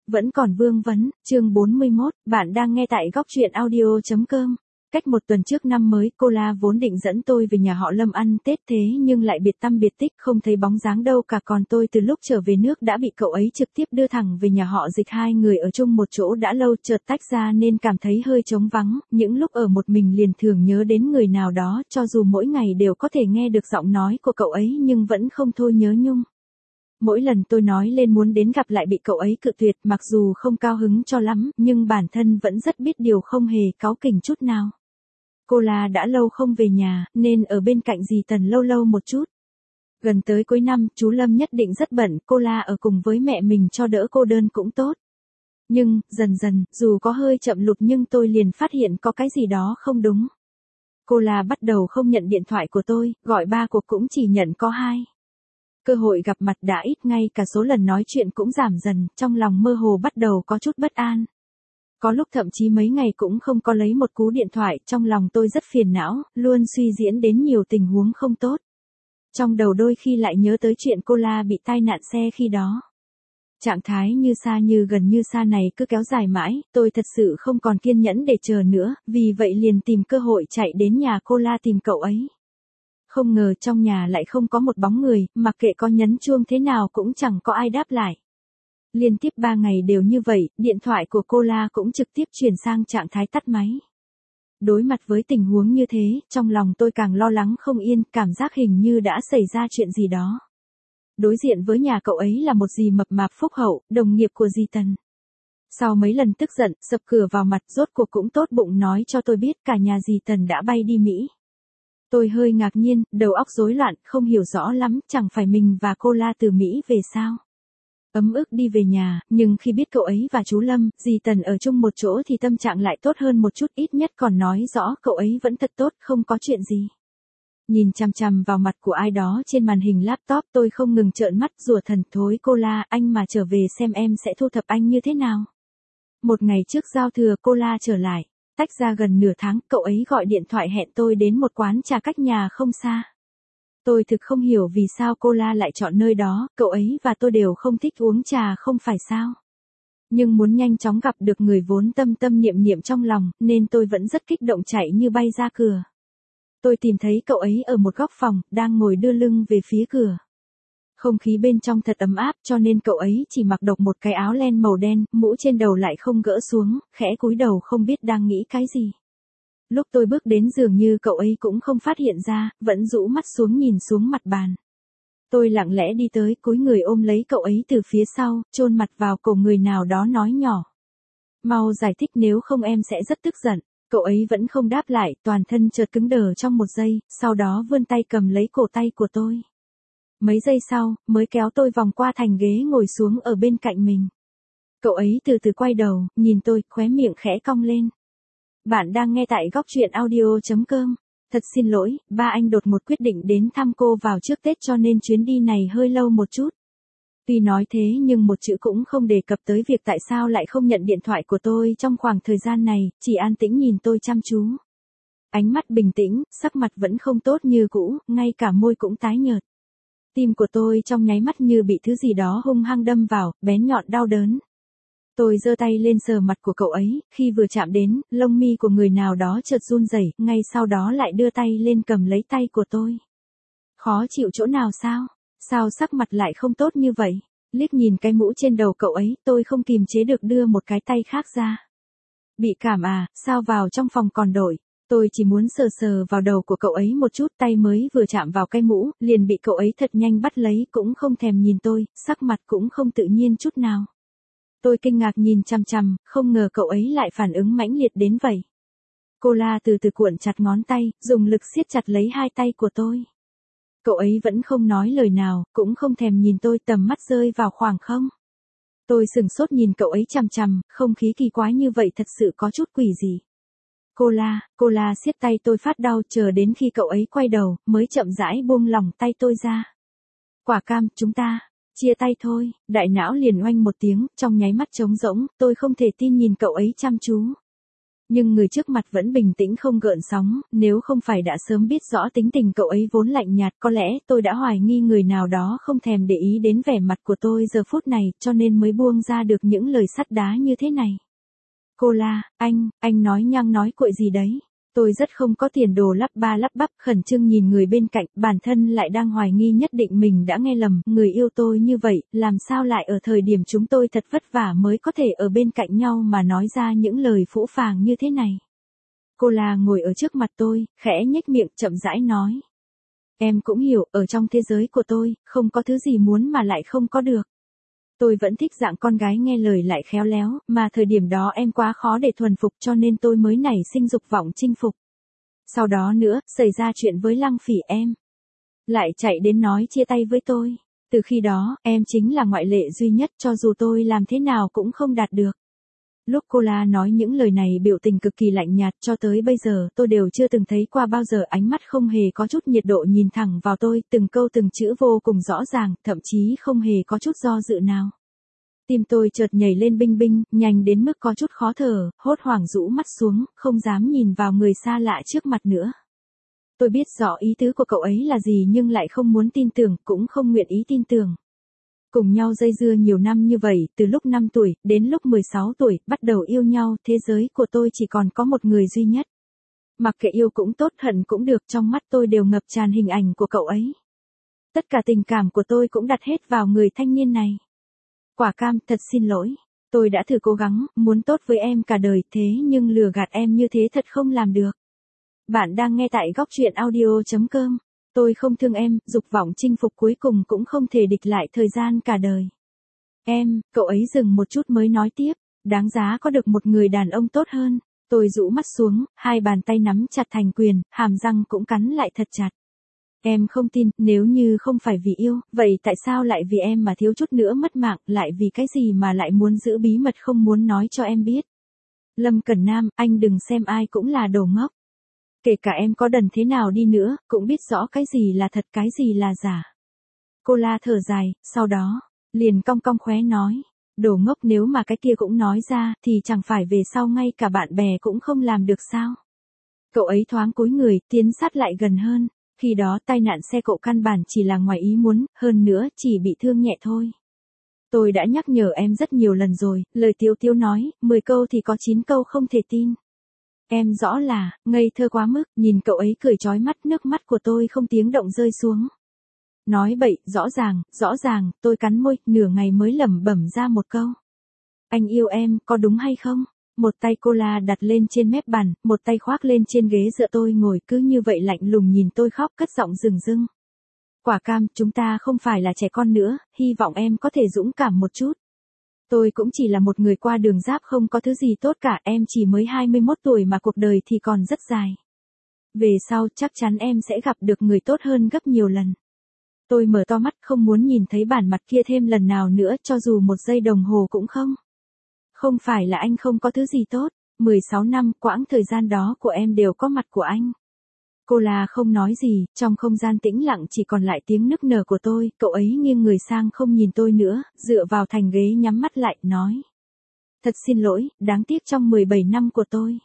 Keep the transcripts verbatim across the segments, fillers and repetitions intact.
Vẫn còn vương vấn, chương bốn mươi mốt, bạn đang nghe tại góc truyện audio.com. Cách một tuần trước năm mới, cô La vốn định dẫn tôi về nhà họ Lâm ăn Tết thế nhưng lại biệt tăm biệt tích không thấy bóng dáng đâu cả, còn tôi từ lúc trở về nước đã bị cậu ấy trực tiếp đưa thẳng về nhà họ Dịch. Hai người ở chung một chỗ đã lâu chợt tách ra nên cảm thấy hơi trống vắng, những lúc ở một mình liền thường nhớ đến người nào đó, cho dù mỗi ngày đều có thể nghe được giọng nói của cậu ấy nhưng vẫn không thôi nhớ nhung. Mỗi lần tôi nói lên muốn đến gặp lại bị cậu ấy cự tuyệt, mặc dù không cao hứng cho lắm, nhưng bản thân vẫn rất biết điều, không hề cáu kỉnh chút nào. Cô La đã lâu không về nhà, nên ở bên cạnh dì Tần lâu lâu một chút. Gần tới cuối năm, chú Lâm nhất định rất bận, cô La ở cùng với mẹ mình cho đỡ cô đơn cũng tốt. Nhưng, dần dần, dù có hơi chậm lụt nhưng tôi liền phát hiện có cái gì đó không đúng. Cô La bắt đầu không nhận điện thoại của tôi, gọi ba cuộc cũng chỉ nhận có hai. Cơ hội gặp mặt đã ít, ngay cả số lần nói chuyện cũng giảm dần, trong lòng mơ hồ bắt đầu có chút bất an. Có lúc thậm chí mấy ngày cũng không có lấy một cú điện thoại, trong lòng tôi rất phiền não, luôn suy diễn đến nhiều tình huống không tốt. Trong đầu đôi khi lại nhớ tới chuyện cô La bị tai nạn xe khi đó. Trạng thái như xa như gần như xa này cứ kéo dài mãi, tôi thật sự không còn kiên nhẫn để chờ nữa, vì vậy liền tìm cơ hội chạy đến nhà cô La tìm cậu ấy. Không ngờ trong nhà lại không có một bóng người, mặc kệ có nhấn chuông thế nào cũng chẳng có ai đáp lại. Liên tiếp ba ngày đều như vậy, điện thoại của cô La cũng trực tiếp chuyển sang trạng thái tắt máy. Đối mặt với tình huống như thế, trong lòng tôi càng lo lắng không yên, cảm giác hình như đã xảy ra chuyện gì đó. Đối diện với nhà cậu ấy là một dì mập mạp phúc hậu, đồng nghiệp của dì Tần. Sau mấy lần tức giận, sập cửa vào mặt, rốt cuộc cũng tốt bụng nói cho tôi biết cả nhà dì Tần đã bay đi Mỹ. Tôi hơi ngạc nhiên, đầu óc rối loạn, không hiểu rõ lắm, chẳng phải mình và cô La từ Mỹ về sao? Ấm ức đi về nhà, nhưng khi biết cậu ấy và chú Lâm, dì Tần ở chung một chỗ thì tâm trạng lại tốt hơn một chút, ít nhất còn nói rõ cậu ấy vẫn thật tốt, không có chuyện gì. Nhìn chằm chằm vào mặt của ai đó trên màn hình laptop, tôi không ngừng trợn mắt, rủa thần thối cô La, anh mà trở về xem em sẽ thu thập anh như thế nào. Một ngày trước giao thừa cô La trở lại. Tách ra gần nửa tháng, cậu ấy gọi điện thoại hẹn tôi đến một quán trà cách nhà không xa. Tôi thực không hiểu vì sao cô La lại chọn nơi đó, cậu ấy và tôi đều không thích uống trà không phải sao. Nhưng muốn nhanh chóng gặp được người vốn tâm tâm niệm niệm trong lòng, nên tôi vẫn rất kích động chạy như bay ra cửa. Tôi tìm thấy cậu ấy ở một góc phòng, đang ngồi đưa lưng về phía cửa. Không khí bên trong thật ấm áp cho nên cậu ấy chỉ mặc độc một cái áo len màu đen, mũ trên đầu lại không gỡ xuống, khẽ cúi đầu không biết đang nghĩ cái gì. Lúc tôi bước đến dường như cậu ấy cũng không phát hiện ra, vẫn rũ mắt xuống nhìn xuống mặt bàn. Tôi lặng lẽ đi tới, cúi người ôm lấy cậu ấy từ phía sau, chôn mặt vào cổ người nào đó nói nhỏ. Mau giải thích nếu không em sẽ rất tức giận. Cậu ấy vẫn không đáp lại, toàn thân chợt cứng đờ trong một giây, sau đó vươn tay cầm lấy cổ tay của tôi. Mấy giây sau, mới kéo tôi vòng qua thành ghế ngồi xuống ở bên cạnh mình. Cậu ấy từ từ quay đầu, nhìn tôi, khóe miệng khẽ cong lên. Bạn đang nghe tại góc truyện audio.com. Thật xin lỗi, ba anh đột ngột quyết định đến thăm cô vào trước Tết cho nên chuyến đi này hơi lâu một chút. Tuy nói thế nhưng một chữ cũng không đề cập tới việc tại sao lại không nhận điện thoại của tôi trong khoảng thời gian này, chỉ an tĩnh nhìn tôi chăm chú. Ánh mắt bình tĩnh, sắc mặt vẫn không tốt như cũ, ngay cả môi cũng tái nhợt. Tim của tôi trong nháy mắt như bị thứ gì đó hung hăng đâm vào, bén nhọn đau đớn. Tôi giơ tay lên sờ mặt của cậu ấy, khi vừa chạm đến, lông mi của người nào đó chợt run rẩy, ngay sau đó lại đưa tay lên cầm lấy tay của tôi. Khó chịu chỗ nào sao? Sao sắc mặt lại không tốt như vậy? Liếc nhìn cái mũ trên đầu cậu ấy, tôi không kìm chế được đưa một cái tay khác ra. Bị cảm à, sao vào trong phòng còn đổi? Tôi chỉ muốn sờ sờ vào đầu của cậu ấy một chút, tay mới vừa chạm vào cái mũ, liền bị cậu ấy thật nhanh bắt lấy, cũng không thèm nhìn tôi, sắc mặt cũng không tự nhiên chút nào. Tôi kinh ngạc nhìn chằm chằm, không ngờ cậu ấy lại phản ứng mãnh liệt đến vậy. Cô La từ từ cuộn chặt ngón tay, dùng lực siết chặt lấy hai tay của tôi. Cậu ấy vẫn không nói lời nào, cũng không thèm nhìn tôi, tầm mắt rơi vào khoảng không. Tôi sừng sốt nhìn cậu ấy chằm chằm, không khí kỳ quái như vậy thật sự có chút quỷ gì. Cô La, cô La siết tay tôi phát đau, chờ đến khi cậu ấy quay đầu, mới chậm rãi buông lỏng tay tôi ra. Quả cam, chúng ta, chia tay thôi, đại não liền oanh một tiếng, trong nháy mắt trống rỗng, tôi không thể tin nhìn cậu ấy chăm chú. Nhưng người trước mặt vẫn bình tĩnh không gợn sóng, nếu không phải đã sớm biết rõ tính tình cậu ấy vốn lạnh nhạt, có lẽ tôi đã hoài nghi người nào đó không thèm để ý đến vẻ mặt của tôi giờ phút này, cho nên mới buông ra được những lời sắt đá như thế này. Cô La, anh, anh nói nhăng nói cuội gì đấy? Tôi rất không có tiền đồ, lắp ba lắp bắp, khẩn trương nhìn người bên cạnh, bản thân lại đang hoài nghi nhất định mình đã nghe lầm, người yêu tôi như vậy, làm sao lại ở thời điểm chúng tôi thật vất vả mới có thể ở bên cạnh nhau mà nói ra những lời phũ phàng như thế này. Cô La ngồi ở trước mặt tôi, khẽ nhếch miệng chậm rãi nói. Em cũng hiểu, ở trong thế giới của tôi, không có thứ gì muốn mà lại không có được. Tôi vẫn thích dạng con gái nghe lời lại khéo léo, mà thời điểm đó em quá khó để thuần phục cho nên tôi mới nảy sinh dục vọng chinh phục. Sau đó nữa, xảy ra chuyện với Lăng Phỉ em. Lại chạy đến nói chia tay với tôi. Từ khi đó, em chính là ngoại lệ duy nhất cho dù tôi làm thế nào cũng không đạt được. Lúc cô La nói những lời này biểu tình cực kỳ lạnh nhạt, cho tới bây giờ tôi đều chưa từng thấy qua bao giờ, ánh mắt không hề có chút nhiệt độ nhìn thẳng vào tôi, từng câu từng chữ vô cùng rõ ràng, thậm chí không hề có chút do dự nào. Tim tôi chợt nhảy lên binh binh, nhanh đến mức có chút khó thở, hốt hoảng rũ mắt xuống, không dám nhìn vào người xa lạ trước mặt nữa. Tôi biết rõ ý tứ của cậu ấy là gì nhưng lại không muốn tin tưởng, cũng không nguyện ý tin tưởng. Cùng nhau dây dưa nhiều năm như vậy, từ lúc năm tuổi, đến lúc mười sáu tuổi, bắt đầu yêu nhau, thế giới của tôi chỉ còn có một người duy nhất. Mặc kệ yêu cũng tốt, hận cũng được, trong mắt tôi đều ngập tràn hình ảnh của cậu ấy. Tất cả tình cảm của tôi cũng đặt hết vào người thanh niên này. Quả Cam, thật xin lỗi. Tôi đã thử cố gắng, muốn tốt với em cả đời, thế nhưng lừa gạt em như thế thật không làm được. Bạn đang nghe tại góc truyện audio chấm com. Tôi không thương em, dục vọng chinh phục cuối cùng cũng không thể địch lại thời gian cả đời. Em, cậu ấy dừng một chút mới nói tiếp, đáng giá có được một người đàn ông tốt hơn. Tôi rũ mắt xuống, hai bàn tay nắm chặt thành quyền, hàm răng cũng cắn lại thật chặt. Em không tin, nếu như không phải vì yêu, vậy tại sao lại vì em mà thiếu chút nữa mất mạng, lại vì cái gì mà lại muốn giữ bí mật không muốn nói cho em biết. Lâm Cẩn Nam, anh đừng xem ai cũng là đồ ngốc. Kể cả em có đần thế nào đi nữa, cũng biết rõ cái gì là thật cái gì là giả. Cô La thở dài, sau đó, liền cong cong khóe nói, đồ ngốc, nếu mà cái kia cũng nói ra, thì chẳng phải về sau ngay cả bạn bè cũng không làm được sao. Cậu ấy thoáng cúi người, tiến sát lại gần hơn, khi đó tai nạn xe cộ căn bản chỉ là ngoài ý muốn, hơn nữa chỉ bị thương nhẹ thôi. Tôi đã nhắc nhở em rất nhiều lần rồi, lời Tiếu Tiếu nói, mười câu thì có chín câu không thể tin. Em rõ là, ngây thơ quá mức, nhìn cậu ấy cười chói mắt, nước mắt của tôi không tiếng động rơi xuống. Nói bậy, rõ ràng, rõ ràng, tôi cắn môi, nửa ngày mới lẩm bẩm ra một câu. Anh yêu em, có đúng hay không? Một tay cô La đặt lên trên mép bàn, một tay khoác lên trên ghế dựa tôi ngồi, cứ như vậy lạnh lùng nhìn tôi khóc, cất giọng rừng rưng. Quả Cam, chúng ta không phải là trẻ con nữa, hy vọng em có thể dũng cảm một chút. Tôi cũng chỉ là một người qua đường giáp, không có thứ gì tốt cả, em chỉ mới hai mươi mốt tuổi mà cuộc đời thì còn rất dài. Về sau chắc chắn em sẽ gặp được người tốt hơn gấp nhiều lần. Tôi mở to mắt, không muốn nhìn thấy bản mặt kia thêm lần nào nữa, cho dù một giây đồng hồ cũng không. Không phải là anh không có thứ gì tốt, mười sáu năm, quãng thời gian đó của em đều có mặt của anh. Cô La không nói gì, trong không gian tĩnh lặng chỉ còn lại tiếng nức nở của tôi, cậu ấy nghiêng người sang không nhìn tôi nữa, dựa vào thành ghế nhắm mắt lại, nói. Thật xin lỗi, đáng tiếc trong mười bảy năm của tôi.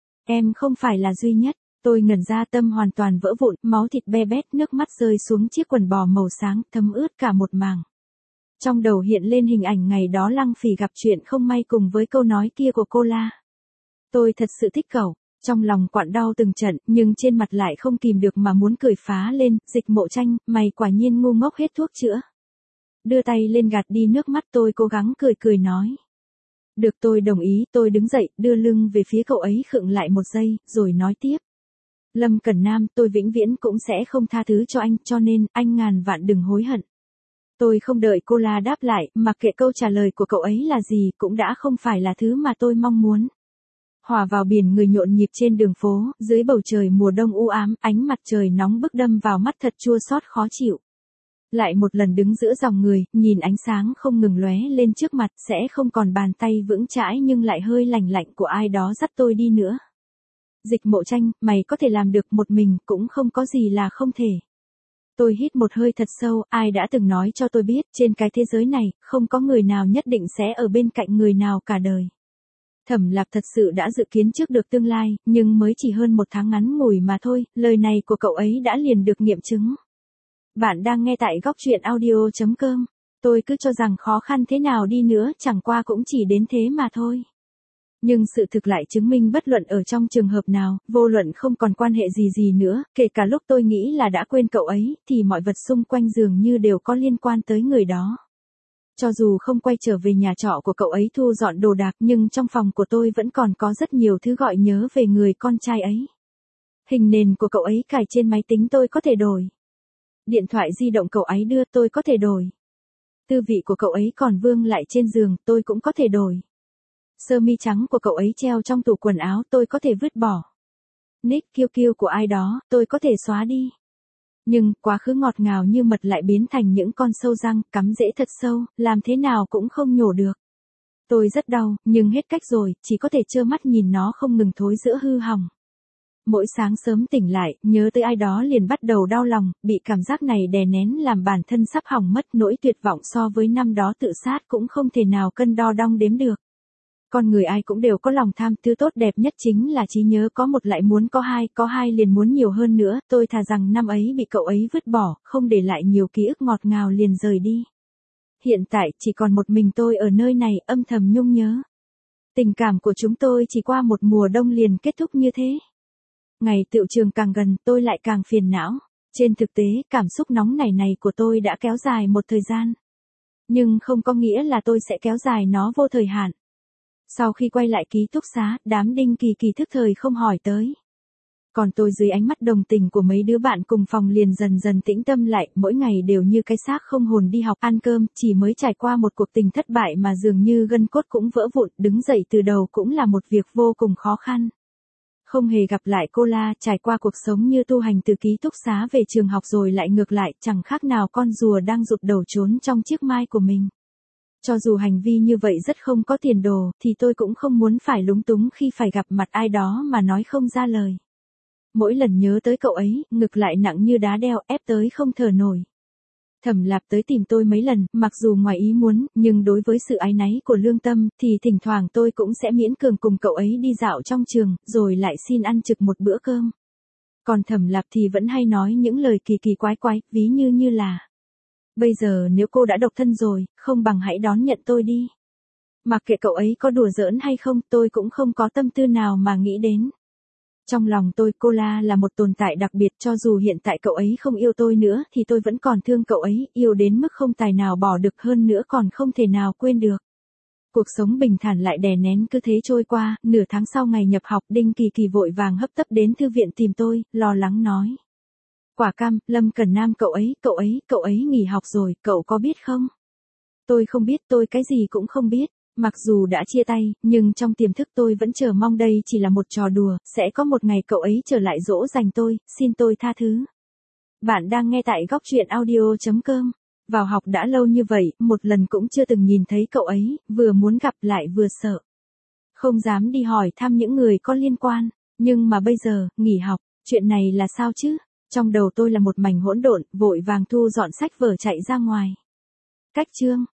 Em không phải là duy nhất, tôi ngẩn ra, tâm hoàn toàn vỡ vụn, máu thịt be bét, nước mắt rơi xuống chiếc quần bò màu sáng, thấm ướt cả một mảng. Trong đầu hiện lên hình ảnh ngày đó Lăng Phỉ gặp chuyện không may cùng với câu nói kia của cô La. Tôi thật sự thích cậu. Trong lòng quặn đau từng trận, nhưng trên mặt lại không kìm được mà muốn cười phá lên, Dịch Mộ Tranh, mày quả nhiên ngu ngốc hết thuốc chữa. Đưa tay lên gạt đi nước mắt, tôi cố gắng cười cười nói. Được, tôi đồng ý, tôi đứng dậy, đưa lưng về phía cậu ấy, khựng lại một giây, rồi nói tiếp. Lâm Cẩn Nam, tôi vĩnh viễn cũng sẽ không tha thứ cho anh, cho nên, anh ngàn vạn đừng hối hận. Tôi không đợi cô La đáp lại, mặc kệ câu trả lời của cậu ấy là gì, cũng đã không phải là thứ mà tôi mong muốn. Hòa vào biển người nhộn nhịp trên đường phố, dưới bầu trời mùa đông u ám, ánh mặt trời nóng bức đâm vào mắt thật chua xót khó chịu. Lại một lần đứng giữa dòng người, nhìn ánh sáng không ngừng lóe lên trước mặt, sẽ không còn bàn tay vững chãi nhưng lại hơi lạnh lạnh của ai đó dắt tôi đi nữa. Dịch Mộ Tranh, mày có thể làm được một mình, cũng không có gì là không thể. Tôi hít một hơi thật sâu, ai đã từng nói cho tôi biết, trên cái thế giới này, không có người nào nhất định sẽ ở bên cạnh người nào cả đời. Thẩm Lạc thật sự đã dự kiến trước được tương lai, nhưng mới chỉ hơn một tháng ngắn ngủi mà thôi, lời này của cậu ấy đã liền được nghiệm chứng. Bạn đang nghe tại góc truyện audio chấm com. Tôi cứ cho rằng khó khăn thế nào đi nữa chẳng qua cũng chỉ đến thế mà thôi. Nhưng sự thực lại chứng minh bất luận ở trong trường hợp nào, vô luận không còn quan hệ gì gì nữa, kể cả lúc tôi nghĩ là đã quên cậu ấy, thì mọi vật xung quanh dường như đều có liên quan tới người đó. Cho dù không quay trở về nhà trọ của cậu ấy thu dọn đồ đạc nhưng trong phòng của tôi vẫn còn có rất nhiều thứ gọi nhớ về người con trai ấy. Hình nền của cậu ấy cài trên máy tính tôi có thể đổi. Điện thoại di động cậu ấy đưa tôi có thể đổi. Tư vị của cậu ấy còn vương lại trên giường tôi cũng có thể đổi. Sơ mi trắng của cậu ấy treo trong tủ quần áo tôi có thể vứt bỏ. Nick kiêu kiêu của ai đó tôi có thể xóa đi. Nhưng quá khứ ngọt ngào như mật lại biến thành những con sâu răng cắm rễ thật sâu, làm thế nào cũng không nhổ được. Tôi rất đau, nhưng hết cách rồi, chỉ có thể trơ mắt nhìn nó không ngừng thối rữa hư hỏng. Mỗi sáng sớm tỉnh lại, nhớ tới ai đó liền bắt đầu đau lòng, bị cảm giác này đè nén làm bản thân sắp hỏng mất, nỗi tuyệt vọng so với năm đó tự sát cũng không thể nào cân đo đong đếm được. Con người ai cũng đều có lòng tham, thứ tốt đẹp nhất chính là trí nhớ, có một lại muốn có hai, có hai liền muốn nhiều hơn nữa, tôi thà rằng năm ấy bị cậu ấy vứt bỏ, không để lại nhiều ký ức ngọt ngào liền rời đi. Hiện tại chỉ còn một mình tôi ở nơi này âm thầm nhung nhớ. Tình cảm của chúng tôi chỉ qua một mùa đông liền kết thúc như thế. Ngày tựu trường càng gần tôi lại càng phiền não. Trên thực tế, cảm xúc nóng nảy này của tôi đã kéo dài một thời gian. Nhưng không có nghĩa là tôi sẽ kéo dài nó vô thời hạn. Sau khi quay lại ký túc xá, đám Đinh Kỳ Kỳ thức thời không hỏi tới. Còn tôi dưới ánh mắt đồng tình của mấy đứa bạn cùng phòng liền dần dần tĩnh tâm lại, mỗi ngày đều như cái xác không hồn đi học ăn cơm, chỉ mới trải qua một cuộc tình thất bại mà dường như gân cốt cũng vỡ vụn, đứng dậy từ đầu cũng là một việc vô cùng khó khăn. Không hề gặp lại cô La, trải qua cuộc sống như tu hành từ ký túc xá về trường học rồi lại ngược lại, chẳng khác nào con rùa đang rụt đầu trốn trong chiếc mai của mình. Cho dù hành vi như vậy rất không có tiền đồ, thì tôi cũng không muốn phải lúng túng khi phải gặp mặt ai đó mà nói không ra lời. Mỗi lần nhớ tới cậu ấy, ngực lại nặng như đá đeo, ép tới không thở nổi. Thẩm Lạp tới tìm tôi mấy lần, mặc dù ngoài ý muốn, nhưng đối với sự áy náy của lương tâm, thì thỉnh thoảng tôi cũng sẽ miễn cường cùng cậu ấy đi dạo trong trường, rồi lại xin ăn trực một bữa cơm. Còn Thẩm Lạp thì vẫn hay nói những lời kỳ kỳ quái quái, ví như như là: bây giờ nếu cô đã độc thân rồi, không bằng hãy đón nhận tôi đi. Mặc kệ cậu ấy có đùa giỡn hay không, tôi cũng không có tâm tư nào mà nghĩ đến. Trong lòng tôi, cô La là một tồn tại đặc biệt, cho dù hiện tại cậu ấy không yêu tôi nữa thì tôi vẫn còn thương cậu ấy, yêu đến mức không tài nào bỏ được, hơn nữa còn không thể nào quên được. Cuộc sống bình thản lại đè nén cứ thế trôi qua, nửa tháng sau ngày nhập học, Đinh Kỳ Kỳ vội vàng hấp tấp đến thư viện tìm tôi, lo lắng nói: Quả Cam, Lâm Cẩn Nam cậu ấy, cậu ấy, cậu ấy nghỉ học rồi, cậu có biết không? Tôi không biết, tôi cái gì cũng không biết. Mặc dù đã chia tay, nhưng trong tiềm thức tôi vẫn chờ mong đây chỉ là một trò đùa, sẽ có một ngày cậu ấy trở lại dỗ dành tôi, xin tôi tha thứ. Bạn đang nghe tại góc truyện audio chấm com. Vào học đã lâu như vậy, một lần cũng chưa từng nhìn thấy cậu ấy, vừa muốn gặp lại vừa sợ. Không dám đi hỏi thăm những người có liên quan, nhưng mà bây giờ, nghỉ học, chuyện này là sao chứ? Trong đầu tôi là một mảnh hỗn độn, vội vàng thu dọn sách vở chạy ra ngoài. Cách chương